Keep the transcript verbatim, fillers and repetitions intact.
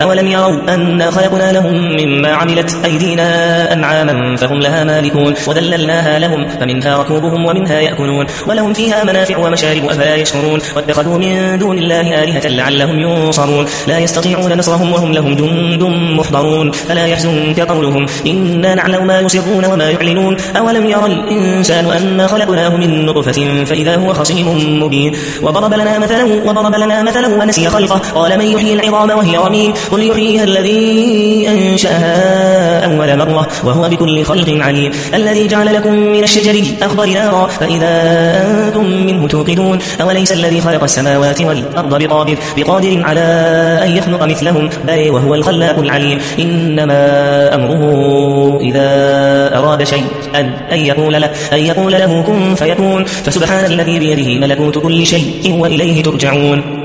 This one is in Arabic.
أولم يروا أنا خلقنا لهم مما عملت أيدينا أنعاما فهم لها مالكون وذللناها لهم فمنها ركوبهم ومنها يأكلون ولهم فيها منافع ومشارب أفلا يشكرون واتخذوا من دون الله آلهة لعلهم ينصرون لا يستطيعون نصرهم وهم لهم جند محضرون فلا يحزنك قولهم إنا نعلم ما يسرون وما يعلنون أولم يرى الإنسان أنا خلقناه من نطفة فإذا هو خصيم مبين وضرب لنا مثلا وضرب لنا مثلا ونسي خلقه قال من يحيي العظام وهي رميم قل يحييها الذي أنشأها أول مرة وهو بكل خلق عليم الذي جعل لكم من الشجر الأخضر نارا فإذا أنتم منه توقدون أوليس الذي خلق السماوات والأرض بقادر بقادر على أن يخلق مثلهم بل وهو الخلاق العليم إنما أمره إذا أراد شيئا أن يقول له أن يقول له كن فيكون فسبحان الذي بيده ملكوت كل شيء وإليه ترجعون